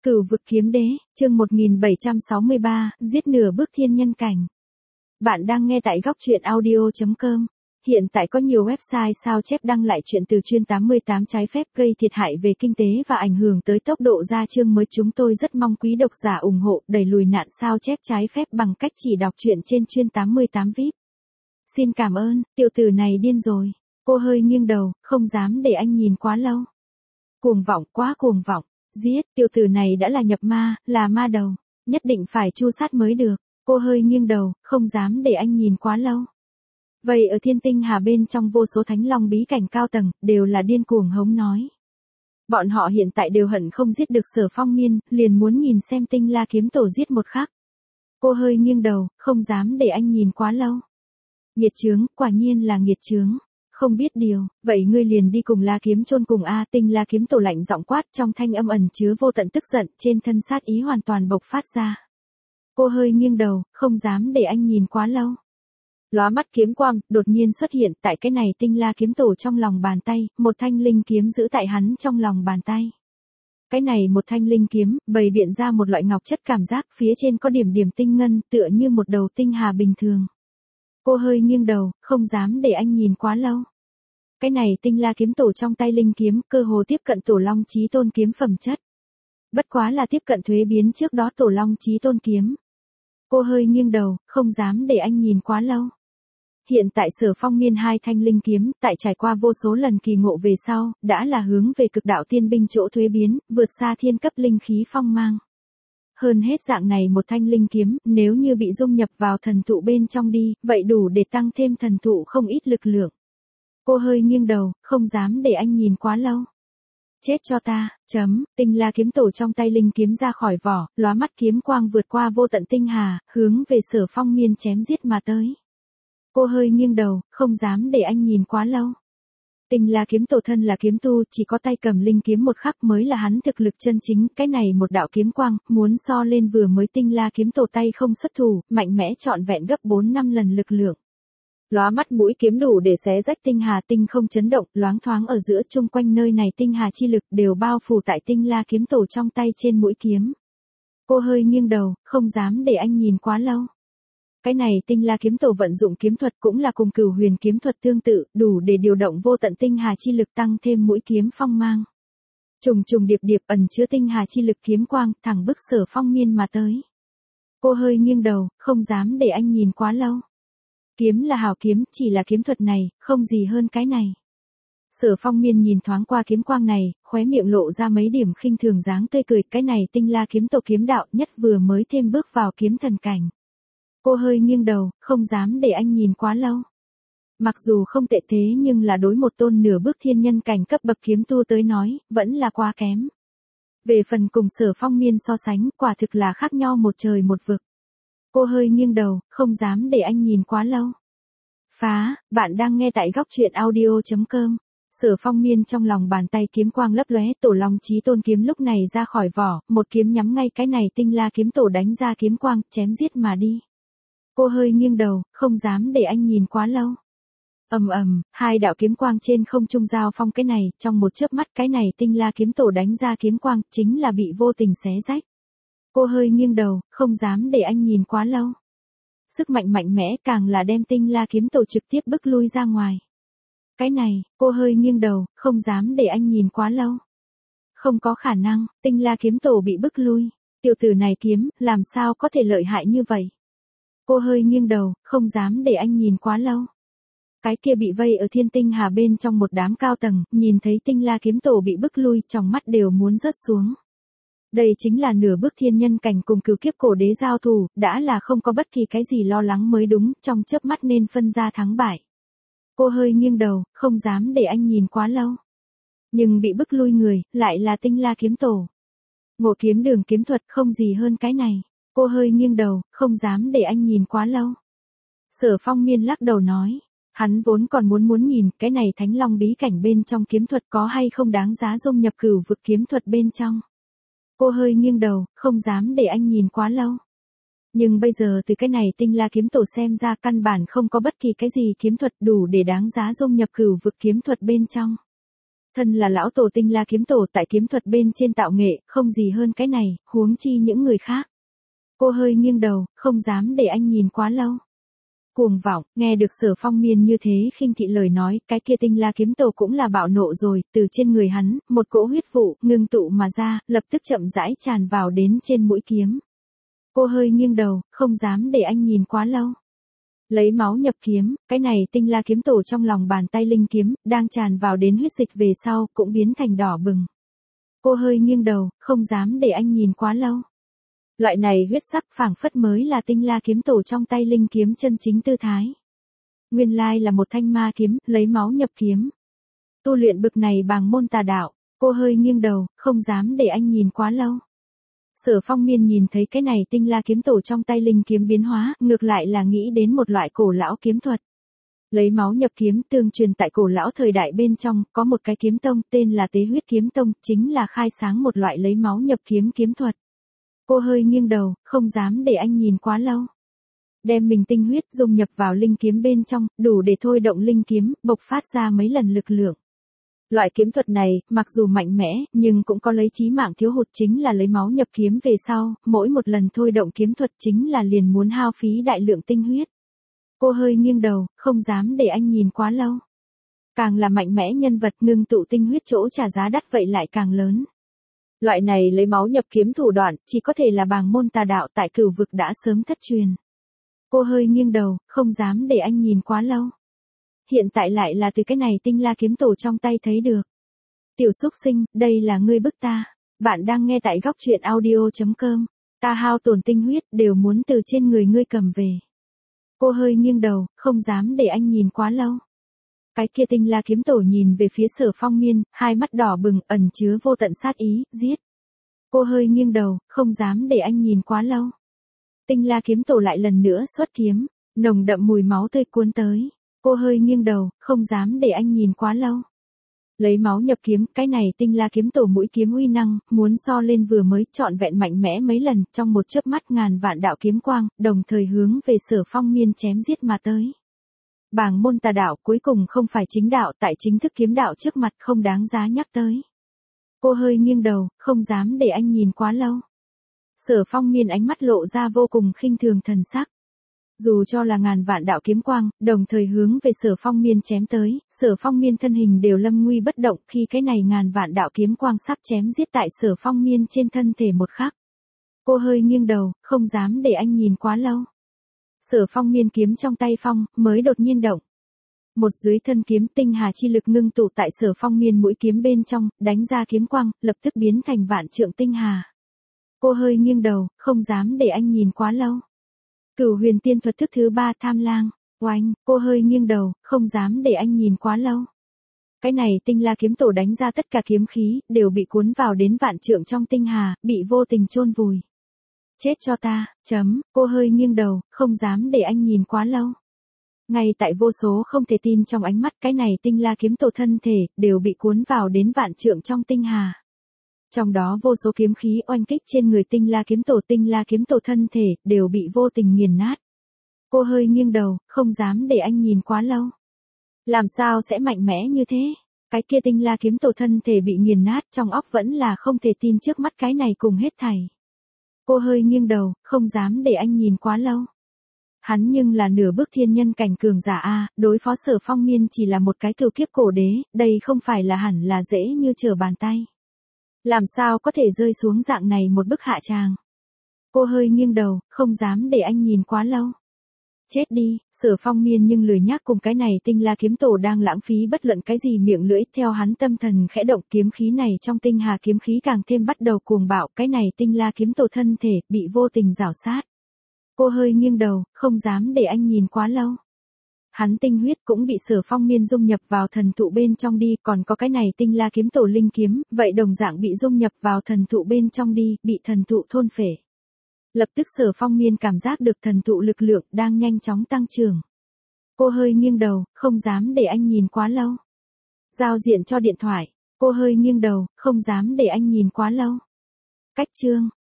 Cửu vực kiếm đế, chương 1763, giết nửa bước thiên nhân cảnh. Bạn đang nghe tại góc truyện audio.com. Hiện tại có nhiều website sao chép đăng lại chuyện từ chuyên 88 trái phép gây thiệt hại về kinh tế và ảnh hưởng tới tốc độ ra chương mới. Chúng tôi rất mong quý độc giả ủng hộ đẩy lùi nạn sao chép trái phép bằng cách chỉ đọc truyện trên chuyên 88 VIP. Xin cảm ơn, tiểu tử này điên rồi. Cô hơi nghiêng đầu, không dám để anh nhìn quá lâu. Cuồng vọng, quá cuồng vọng. Giết, tiểu tử này đã là nhập ma, là ma đầu. Nhất định phải chu sát mới được. Cô hơi nghiêng đầu, không dám để anh nhìn quá lâu. Vậy ở Thiên Tinh Hà bên trong vô số thánh long bí cảnh cao tầng, đều là điên cuồng hống nói. Bọn họ hiện tại đều hận không giết được Sở Phong Miên, liền muốn nhìn xem Tinh La kiếm tổ giết một khắc. Cô hơi nghiêng đầu, không dám để anh nhìn quá lâu. Nghiệt chướng, quả nhiên là nghiệt chướng. Không biết điều, vậy ngươi liền đi cùng La kiếm chôn cùng a. Tinh La kiếm tổ lạnh giọng quát, trong thanh âm ẩn chứa vô tận tức giận, trên thân sát ý hoàn toàn bộc phát ra. Cô hơi nghiêng đầu, không dám để anh nhìn quá lâu. Lóa mắt kiếm quang, đột nhiên xuất hiện tại cái này Tinh La kiếm tổ trong lòng bàn tay, một thanh linh kiếm giữ tại hắn trong lòng bàn tay. Cái này một thanh linh kiếm, bày biện ra một loại ngọc chất cảm giác, phía trên có điểm điểm tinh ngân, tựa như một đầu tinh hà bình thường. Cô hơi nghiêng đầu, không dám để anh nhìn quá lâu. Cái này Tinh La kiếm tổ trong tay linh kiếm, cơ hồ tiếp cận Tổ Long Chí Tôn kiếm phẩm chất. Bất quá là tiếp cận thuế biến trước đó Tổ Long Chí Tôn kiếm. Cô hơi nghiêng đầu, không dám để anh nhìn quá lâu. Hiện tại Sở Phong Miên hai thanh linh kiếm, tại trải qua vô số lần kỳ ngộ về sau, đã là hướng về cực đạo tiên binh chỗ thuế biến, vượt xa thiên cấp linh khí phong mang. Hơn hết dạng này một thanh linh kiếm, nếu như bị dung nhập vào thần thụ bên trong đi, vậy đủ để tăng thêm thần thụ không ít lực lượng. Cô hơi nghiêng đầu, không dám để anh nhìn quá lâu. Chết cho ta, Tinh La kiếm tổ trong tay linh kiếm ra khỏi vỏ, lóa mắt kiếm quang vượt qua vô tận tinh hà, hướng về Sở Phong Miên chém giết mà tới. Cô hơi nghiêng đầu, không dám để anh nhìn quá lâu. Tinh La kiếm tổ thân là kiếm tu, chỉ có tay cầm linh kiếm một khắc mới là hắn thực lực chân chính, cái này một đạo kiếm quang, muốn so lên vừa mới Tinh La kiếm tổ tay không xuất thủ, mạnh mẽ trọn vẹn gấp 4-5 lần lực lượng. Lóa mắt mũi kiếm đủ để xé rách tinh hà, tinh không chấn động, loáng thoáng ở giữa chung quanh nơi này tinh hà chi lực đều bao phủ tại Tinh La kiếm tổ trong tay trên mũi kiếm. Cô hơi nghiêng đầu, không dám để anh nhìn quá lâu. Cái này Tinh La kiếm tổ vận dụng kiếm thuật cũng là cùng Cửu Huyền kiếm thuật tương tự, đủ để điều động vô tận tinh hà chi lực tăng thêm mũi kiếm phong mang. Trùng trùng điệp điệp ẩn chứa tinh hà chi lực kiếm quang, thẳng bức Sở Phong Miên mà tới. Cô hơi nghiêng đầu, không dám để anh nhìn quá lâu. Kiếm là hảo kiếm, chỉ là kiếm thuật này, không gì hơn cái này. Sở Phong Miên nhìn thoáng qua kiếm quang này, khóe miệng lộ ra mấy điểm khinh thường dáng tươi cười, cái này Tinh La kiếm tổ kiếm đạo nhất vừa mới thêm bước vào kiếm thần cảnh. Cô hơi nghiêng đầu, không dám để anh nhìn quá lâu. Mặc dù không tệ thế nhưng là đối một tôn nửa bước thiên nhân cảnh cấp bậc kiếm tu tới nói, vẫn là quá kém. Về phần cùng Sở Phong Miên so sánh, quả thực là khác nhau một trời một vực. Cô hơi nghiêng đầu, không dám để anh nhìn quá lâu. Phá, bạn đang nghe tại góc truyện audio.com. Sở Phong Miên trong lòng bàn tay kiếm quang lấp lóe, Tổ Long Chí Tôn kiếm lúc này ra khỏi vỏ, một kiếm nhắm ngay cái này Tinh La kiếm tổ đánh ra kiếm quang, chém giết mà đi. Cô hơi nghiêng đầu, không dám để anh nhìn quá lâu. Hai đạo kiếm quang trên không trung giao phong, cái này, trong một chớp mắt cái này Tinh La kiếm tổ đánh ra kiếm quang, chính là bị vô tình xé rách. Cô hơi nghiêng đầu, không dám để anh nhìn quá lâu. Sức mạnh mạnh mẽ càng là đem Tinh La kiếm tổ trực tiếp bức lui ra ngoài. Cái này, cô hơi nghiêng đầu, không dám để anh nhìn quá lâu. Không có khả năng, Tinh La kiếm tổ bị bức lui. Tiểu tử này kiếm, làm sao có thể lợi hại như vậy? Cô hơi nghiêng đầu, không dám để anh nhìn quá lâu. Cái kia bị vây ở Thiên Tinh Hà bên trong một đám cao tầng, nhìn thấy Tinh La kiếm tổ bị bức lui, trong mắt đều muốn rớt xuống. Đây chính là nửa bước thiên nhân cảnh cùng cửu kiếp cổ đế giao thủ, đã là không có bất kỳ cái gì lo lắng mới đúng, trong chớp mắt nên phân ra thắng bại. Cô hơi nghiêng đầu, không dám để anh nhìn quá lâu. Nhưng bị bức lui người, lại là Tinh La kiếm tổ. Ngộ kiếm đường kiếm thuật không gì hơn cái này. Cô hơi nghiêng đầu, không dám để anh nhìn quá lâu. Sở Phong Miên lắc đầu nói. Hắn vốn còn muốn nhìn cái này Thánh Long bí cảnh bên trong kiếm thuật có hay không đáng giá dung nhập Cửu vực kiếm thuật bên trong. Cô hơi nghiêng đầu, không dám để anh nhìn quá lâu. Nhưng bây giờ từ cái này Tinh La kiếm tổ xem ra căn bản không có bất kỳ cái gì kiếm thuật đủ để đáng giá dung nhập Cửu vực kiếm thuật bên trong. Thân là lão tổ tinh la kiếm tổ tại kiếm thuật bên trên tạo nghệ, không gì hơn cái này, huống chi những người khác. Cô hơi nghiêng đầu, không dám để anh nhìn quá lâu. Cuồng vọng, nghe được Sở Phong Miên như thế khinh thị lời nói, cái kia tinh la kiếm tổ cũng là bạo nộ rồi, từ trên người hắn, một cỗ huyết vụ, ngưng tụ mà ra, lập tức chậm rãi tràn vào đến trên mũi kiếm. Cô hơi nghiêng đầu, không dám để anh nhìn quá lâu. Lấy máu nhập kiếm, cái này tinh la kiếm tổ trong lòng bàn tay linh kiếm, đang tràn vào đến huyết dịch về sau, cũng biến thành đỏ bừng. Cô hơi nghiêng đầu, không dám để anh nhìn quá lâu. Loại này huyết sắc phảng phất mới là tinh la kiếm tổ trong tay linh kiếm chân chính tư thái. Nguyên lai là một thanh ma kiếm, lấy máu nhập kiếm. Tu luyện bực này bằng môn tà đạo, cô hơi nghiêng đầu, không dám để anh nhìn quá lâu. Sở Phong Miên nhìn thấy cái này tinh la kiếm tổ trong tay linh kiếm biến hóa, ngược lại là nghĩ đến một loại cổ lão kiếm thuật. Lấy máu nhập kiếm tương truyền tại cổ lão thời đại bên trong, có một cái kiếm tông tên là Tế Huyết Kiếm Tông, chính là khai sáng một loại lấy máu nhập kiếm kiếm thuật. Cô hơi nghiêng đầu, không dám để anh nhìn quá lâu. Đem mình tinh huyết dung nhập vào linh kiếm bên trong, đủ để thôi động linh kiếm, bộc phát ra mấy lần lực lượng. Loại kiếm thuật này, mặc dù mạnh mẽ, nhưng cũng có lấy chí mạng thiếu hụt chính là lấy máu nhập kiếm về sau, mỗi một lần thôi động kiếm thuật chính là liền muốn hao phí đại lượng tinh huyết. Cô hơi nghiêng đầu, không dám để anh nhìn quá lâu. Càng là mạnh mẽ nhân vật ngưng tụ tinh huyết chỗ trả giá đắt vậy lại càng lớn. Loại này lấy máu nhập kiếm thủ đoạn, chỉ có thể là bàng môn tà đạo tại cửu vực đã sớm thất truyền. Cô hơi nghiêng đầu, không dám để anh nhìn quá lâu. Hiện tại lại là từ cái này tinh la kiếm tổ trong tay thấy được. Tiểu xúc sinh, đây là ngươi bức ta. Bạn đang nghe tại góc truyện audio.com. Ta hao tổn tinh huyết đều muốn từ trên người ngươi cầm về. Cô hơi nghiêng đầu, không dám để anh nhìn quá lâu. Cái kia tinh la kiếm tổ nhìn về phía Sở Phong Miên, hai mắt đỏ bừng, ẩn chứa vô tận sát ý, giết. Cô hơi nghiêng đầu, không dám để anh nhìn quá lâu. Tinh la kiếm tổ lại lần nữa xuất kiếm, nồng đậm mùi máu tươi cuốn tới. Cô hơi nghiêng đầu, không dám để anh nhìn quá lâu. Lấy máu nhập kiếm, cái này tinh la kiếm tổ mũi kiếm uy năng, muốn so lên vừa mới trọn vẹn mạnh mẽ mấy lần, trong một chớp mắt ngàn vạn đạo kiếm quang, đồng thời hướng về Sở Phong Miên chém giết mà tới. Bàng môn tà đạo cuối cùng không phải chính đạo, tại chính thức kiếm đạo trước mặt không đáng giá nhắc tới. Cô hơi nghiêng đầu, không dám để anh nhìn quá lâu. Sở Phong Miên ánh mắt lộ ra vô cùng khinh thường thần sắc. Dù cho là ngàn vạn đạo kiếm quang, đồng thời hướng về Sở Phong Miên chém tới, Sở Phong Miên thân hình đều lâm nguy bất động khi cái này ngàn vạn đạo kiếm quang sắp chém giết tại Sở Phong Miên trên thân thể một khắc. Cô hơi nghiêng đầu, không dám để anh nhìn quá lâu. Sở Phong Miên kiếm trong tay phong, mới đột nhiên động. Một dưới thân kiếm tinh hà chi lực ngưng tụ tại Sở Phong Miên mũi kiếm bên trong, đánh ra kiếm quang, lập tức biến thành vạn trượng tinh hà. Cô hơi nghiêng đầu, không dám để anh nhìn quá lâu. Cửu huyền tiên thuật thức thứ 3 tham lang, oanh, cô hơi nghiêng đầu, không dám để anh nhìn quá lâu. Cái này tinh la kiếm tổ đánh ra tất cả kiếm khí, đều bị cuốn vào đến vạn trượng trong tinh hà, bị vô tình chôn vùi. Chết cho ta, cô hơi nghiêng đầu, không dám để anh nhìn quá lâu. Ngay tại vô số không thể tin trong ánh mắt cái này tinh la kiếm tổ thân thể, đều bị cuốn vào đến vạn trượng trong tinh hà. Trong đó vô số kiếm khí oanh kích trên người tinh la kiếm tổ thân thể, đều bị vô tình nghiền nát. Cô hơi nghiêng đầu, không dám để anh nhìn quá lâu. Làm sao sẽ mạnh mẽ như thế? Cái kia tinh la kiếm tổ thân thể bị nghiền nát, trong óc vẫn là không thể tin trước mắt cái này cùng hết thảy. Cô hơi nghiêng đầu, không dám để anh nhìn quá lâu. Hắn nhưng là nửa bước thiên nhân cảnh cường giả a, đối phó Sở Phong Miên chỉ là một cái cửu kiếp cổ đế, đây không phải là hẳn là dễ như trở bàn tay. Làm sao có thể rơi xuống dạng này một bức hạ tràng. Cô hơi nghiêng đầu, không dám để anh nhìn quá lâu. Chết đi, Sở Phong Miên nhưng lười nhác cùng cái này tinh la kiếm tổ đang lãng phí bất luận cái gì miệng lưỡi, theo hắn tâm thần khẽ động kiếm khí này trong tinh hà kiếm khí càng thêm bắt đầu cuồng bạo, cái này tinh la kiếm tổ thân thể, bị vô tình rào sát. Cô hơi nghiêng đầu, không dám để anh nhìn quá lâu. Hắn tinh huyết cũng bị Sở Phong Miên dung nhập vào thần thụ bên trong đi, còn có cái này tinh la kiếm tổ linh kiếm, vậy đồng dạng bị dung nhập vào thần thụ bên trong đi, bị thần thụ thôn phệ. Lập tức Sở Phong Miên cảm giác được thần thụ lực lượng đang nhanh chóng tăng trưởng. Cô hơi nghiêng đầu, không dám để anh nhìn quá lâu. Giao diện cho điện thoại, cô hơi nghiêng đầu, không dám để anh nhìn quá lâu. Cách chương